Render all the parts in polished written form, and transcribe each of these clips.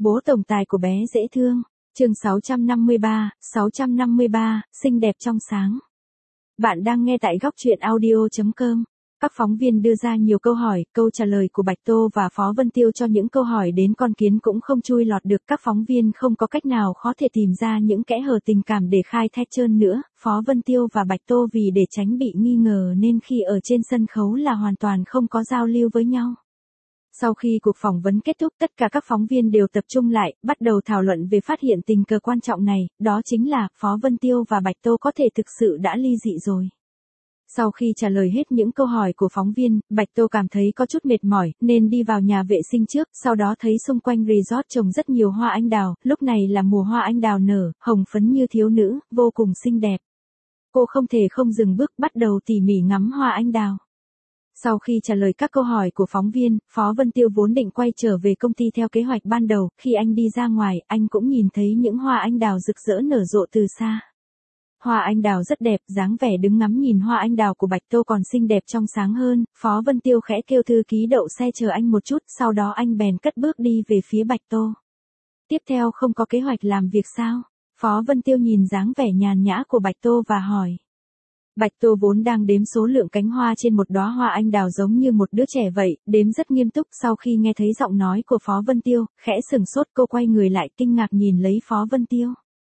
Bố tổng tài của bé dễ thương. Chương 653, xinh đẹp trong sáng. Bạn đang nghe tại góc truyện audio.com. Các phóng viên đưa ra nhiều câu hỏi, câu trả lời của Bạch Tô và Phó Vân Tiêu cho những câu hỏi đến con kiến cũng không chui lọt được. Các phóng viên không có cách nào khó thể tìm ra những kẽ hở tình cảm để khai thác trơn nữa. Phó Vân Tiêu và Bạch Tô vì để tránh bị nghi ngờ nên khi ở trên sân khấu là hoàn toàn không có giao lưu với nhau. Sau khi cuộc phỏng vấn kết thúc, tất cả các phóng viên đều tập trung lại, bắt đầu thảo luận về phát hiện tình cờ quan trọng này, đó chính là Phó Vân Tiêu và Bạch Tô có thể thực sự đã ly dị rồi. Sau khi trả lời hết những câu hỏi của phóng viên, Bạch Tô cảm thấy có chút mệt mỏi, nên đi vào nhà vệ sinh trước, sau đó thấy xung quanh resort trồng rất nhiều hoa anh đào, lúc này là mùa hoa anh đào nở, hồng phấn như thiếu nữ, vô cùng xinh đẹp. Cô không thể không dừng bước, bắt đầu tỉ mỉ ngắm hoa anh đào. Sau khi trả lời các câu hỏi của phóng viên, Phó Vân Tiêu vốn định quay trở về công ty theo kế hoạch ban đầu, khi anh đi ra ngoài, anh cũng nhìn thấy những hoa anh đào rực rỡ nở rộ từ xa. Hoa anh đào rất đẹp, dáng vẻ đứng ngắm nhìn hoa anh đào của Bạch Tô còn xinh đẹp trong sáng hơn. Phó Vân Tiêu khẽ kêu thư ký đậu xe chờ anh một chút, sau đó anh bèn cất bước đi về phía Bạch Tô. Tiếp theo không có kế hoạch làm việc sao? Phó Vân Tiêu nhìn dáng vẻ nhàn nhã của Bạch Tô và hỏi. Bạch Tô vốn đang đếm số lượng cánh hoa trên một đóa hoa anh đào giống như một đứa trẻ vậy, đếm rất nghiêm túc. Sau khi nghe thấy giọng nói của Phó Vân Tiêu, khẽ sửng sốt, cô quay người lại kinh ngạc nhìn lấy Phó Vân Tiêu.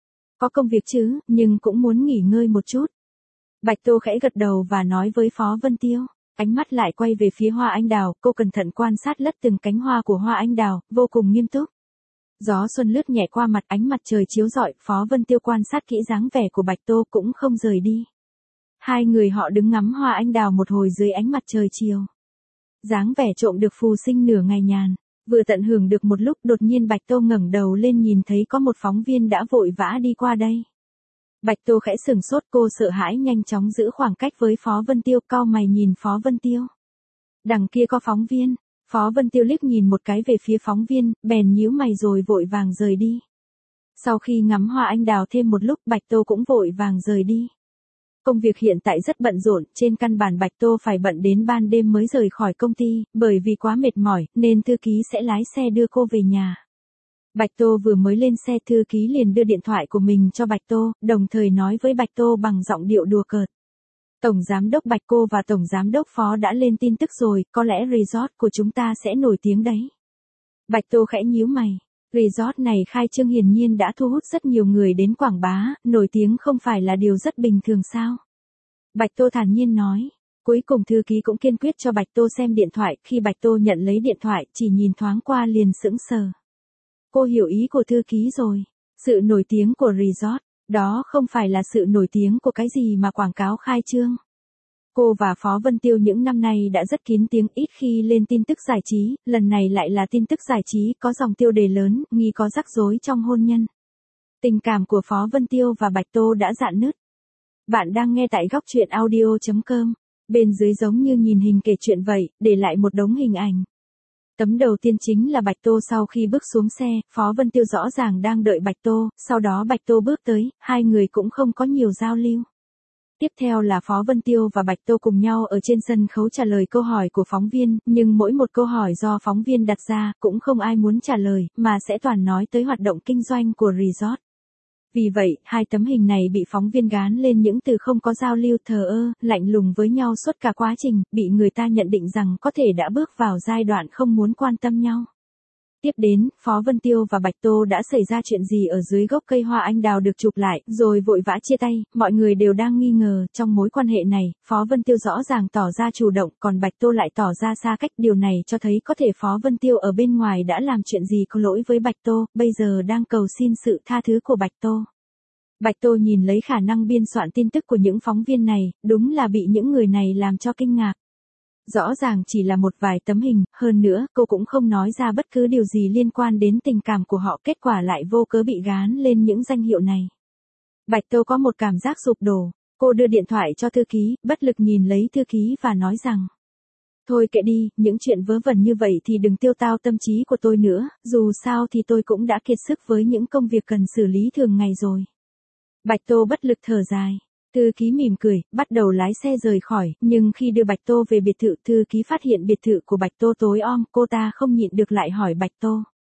Có công việc chứ, nhưng cũng muốn nghỉ ngơi một chút. Bạch Tô khẽ gật đầu và nói với Phó Vân Tiêu. Ánh mắt lại quay về phía hoa anh đào, cô cẩn thận quan sát lất từng cánh hoa của hoa anh đào, vô cùng nghiêm túc. Gió xuân lướt nhẹ qua mặt, ánh mặt trời chiếu rọi, Phó Vân Tiêu quan sát kỹ dáng vẻ của Bạch Tô cũng không rời đi. Hai người họ đứng ngắm hoa anh đào một hồi dưới ánh mặt trời chiều. Dáng vẻ trộm được phù sinh nửa ngày nhàn, vừa tận hưởng được một lúc, đột nhiên Bạch Tô ngẩng đầu lên nhìn thấy có một phóng viên đã vội vã đi qua đây. Bạch Tô khẽ sửng sốt, cô sợ hãi nhanh chóng giữ khoảng cách với Phó Vân Tiêu, cau mày nhìn Phó Vân Tiêu. Đằng kia có phóng viên. Phó Vân Tiêu liếc nhìn một cái về phía phóng viên, bèn nhíu mày rồi vội vàng rời đi. Sau khi ngắm hoa anh đào thêm một lúc, Bạch Tô cũng vội vàng rời đi. Công việc hiện tại rất bận rộn, trên căn bản Bạch Tô phải bận đến ban đêm mới rời khỏi công ty, bởi vì quá mệt mỏi, nên thư ký sẽ lái xe đưa cô về nhà. Bạch Tô vừa mới lên xe, thư ký liền đưa điện thoại của mình cho Bạch Tô, đồng thời nói với Bạch Tô bằng giọng điệu đùa cợt. Tổng giám đốc Bạch, cô và Tổng giám đốc Phó đã lên tin tức rồi, có lẽ resort của chúng ta sẽ nổi tiếng đấy. Bạch Tô khẽ nhíu mày. Resort này khai trương hiển nhiên đã thu hút rất nhiều người đến quảng bá, nổi tiếng không phải là điều rất bình thường sao? Bạch Tô thản nhiên nói. Cuối cùng thư ký cũng kiên quyết cho Bạch Tô xem điện thoại, khi Bạch Tô nhận lấy điện thoại, chỉ nhìn thoáng qua liền sững sờ. Cô hiểu ý của thư ký rồi. Sự nổi tiếng của resort, đó không phải là sự nổi tiếng của cái gì mà quảng cáo khai trương. Cô và Phó Vân Tiêu những năm nay đã rất kín tiếng, ít khi lên tin tức giải trí, lần này lại là tin tức giải trí có dòng tiêu đề lớn, nghi có rắc rối trong hôn nhân. Tình cảm của Phó Vân Tiêu và Bạch Tô đã rạn nứt. Bạn đang nghe tại góc truyện audio.com. Bên dưới giống như nhìn hình kể chuyện vậy, để lại một đống hình ảnh. Tấm đầu tiên chính là Bạch Tô sau khi bước xuống xe, Phó Vân Tiêu rõ ràng đang đợi Bạch Tô, sau đó Bạch Tô bước tới, hai người cũng không có nhiều giao lưu. Tiếp theo là Phó Vân Tiêu và Bạch Tô cùng nhau ở trên sân khấu trả lời câu hỏi của phóng viên, nhưng mỗi một câu hỏi do phóng viên đặt ra, cũng không ai muốn trả lời, mà sẽ toàn nói tới hoạt động kinh doanh của resort. Vì vậy, hai tấm hình này bị phóng viên gán lên những từ không có giao lưu, thờ ơ, lạnh lùng với nhau suốt cả quá trình, bị người ta nhận định rằng có thể đã bước vào giai đoạn không muốn quan tâm nhau. Tiếp đến, Phó Vân Tiêu và Bạch Tô đã xảy ra chuyện gì ở dưới gốc cây hoa anh đào được chụp lại, rồi vội vã chia tay, mọi người đều đang nghi ngờ, trong mối quan hệ này, Phó Vân Tiêu rõ ràng tỏ ra chủ động, còn Bạch Tô lại tỏ ra xa cách, điều này cho thấy có thể Phó Vân Tiêu ở bên ngoài đã làm chuyện gì có lỗi với Bạch Tô, bây giờ đang cầu xin sự tha thứ của Bạch Tô. Bạch Tô nhìn lấy khả năng biên soạn tin tức của những phóng viên này, đúng là bị những người này làm cho kinh ngạc. Rõ ràng chỉ là một vài tấm hình, hơn nữa, cô cũng không nói ra bất cứ điều gì liên quan đến tình cảm của họ, kết quả lại vô cớ bị gán lên những danh hiệu này. Bạch Tô có một cảm giác sụp đổ, cô đưa điện thoại cho thư ký, bất lực nhìn lấy thư ký và nói rằng. Thôi kệ đi, những chuyện vớ vẩn như vậy thì đừng tiêu tao tâm trí của tôi nữa, dù sao thì tôi cũng đã kiệt sức với những công việc cần xử lý thường ngày rồi. Bạch Tô bất lực thở dài. Thư ký mỉm cười, bắt đầu lái xe rời khỏi, nhưng khi đưa Bạch Tô về biệt thự, thư ký phát hiện biệt thự của Bạch Tô tối om, cô ta không nhịn được lại hỏi Bạch Tô.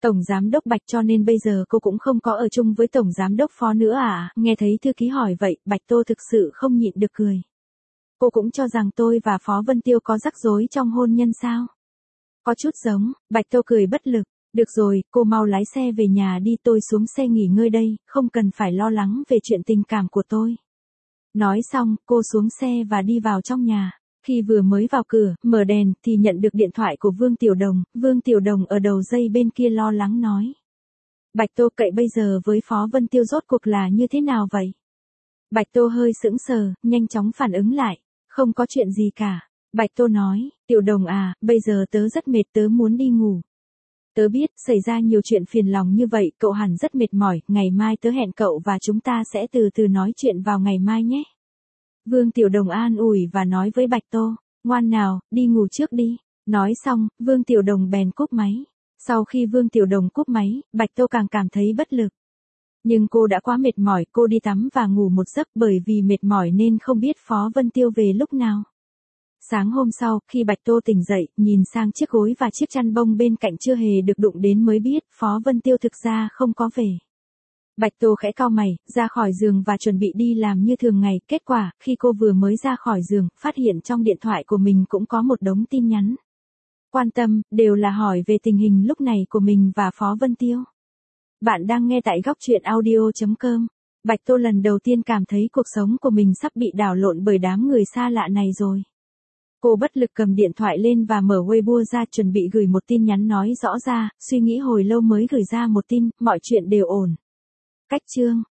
Tổng giám đốc Bạch cho nên bây giờ cô cũng không có ở chung với tổng giám đốc Phó nữa à? Nghe thấy thư ký hỏi vậy, Bạch Tô thực sự không nhịn được cười. Cô cũng cho rằng tôi và Phó Vân Tiêu có rắc rối trong hôn nhân sao? Có chút giống, Bạch Tô cười bất lực. Được rồi, cô mau lái xe về nhà đi, tôi xuống xe nghỉ ngơi đây, không cần phải lo lắng về chuyện tình cảm của tôi. Nói xong, cô xuống xe và đi vào trong nhà. Khi vừa mới vào cửa, mở đèn, thì nhận được điện thoại của Vương Tiểu Đồng. Vương Tiểu Đồng ở đầu dây bên kia lo lắng nói. Bạch Tô, cậy bây giờ với Phó Vân Tiêu rốt cuộc là như thế nào vậy? Bạch Tô hơi sững sờ, nhanh chóng phản ứng lại. Không có chuyện gì cả. Bạch Tô nói, Tiểu Đồng à, bây giờ tớ rất mệt, tớ muốn đi ngủ. Tớ biết, xảy ra nhiều chuyện phiền lòng như vậy, cậu hẳn rất mệt mỏi, ngày mai tớ hẹn cậu và chúng ta sẽ từ từ nói chuyện vào ngày mai nhé. Vương Tiểu Đồng an ủi và nói với Bạch Tô, ngoan nào, đi ngủ trước đi. Nói xong, Vương Tiểu Đồng bèn cúp máy. Sau khi Vương Tiểu Đồng cúp máy, Bạch Tô càng cảm thấy bất lực. Nhưng cô đã quá mệt mỏi, cô đi tắm và ngủ một giấc bởi vì mệt mỏi nên không biết Phó Vân Tiêu về lúc nào. Sáng hôm sau, khi Bạch Tô tỉnh dậy, nhìn sang chiếc gối và chiếc chăn bông bên cạnh chưa hề được đụng đến mới biết Phó Vân Tiêu thực ra không có về. Bạch Tô khẽ cau mày, ra khỏi giường và chuẩn bị đi làm như thường ngày. Kết quả, khi cô vừa mới ra khỏi giường, phát hiện trong điện thoại của mình cũng có một đống tin nhắn. Quan tâm, đều là hỏi về tình hình lúc này của mình và Phó Vân Tiêu. Bạn đang nghe tại góc truyện audio.com. Bạch Tô lần đầu tiên cảm thấy cuộc sống của mình sắp bị đảo lộn bởi đám người xa lạ này rồi. Cô bất lực cầm điện thoại lên và mở Weibo ra chuẩn bị gửi một tin nhắn nói rõ ra, suy nghĩ hồi lâu mới gửi ra một tin, mọi chuyện đều ổn. Cách chương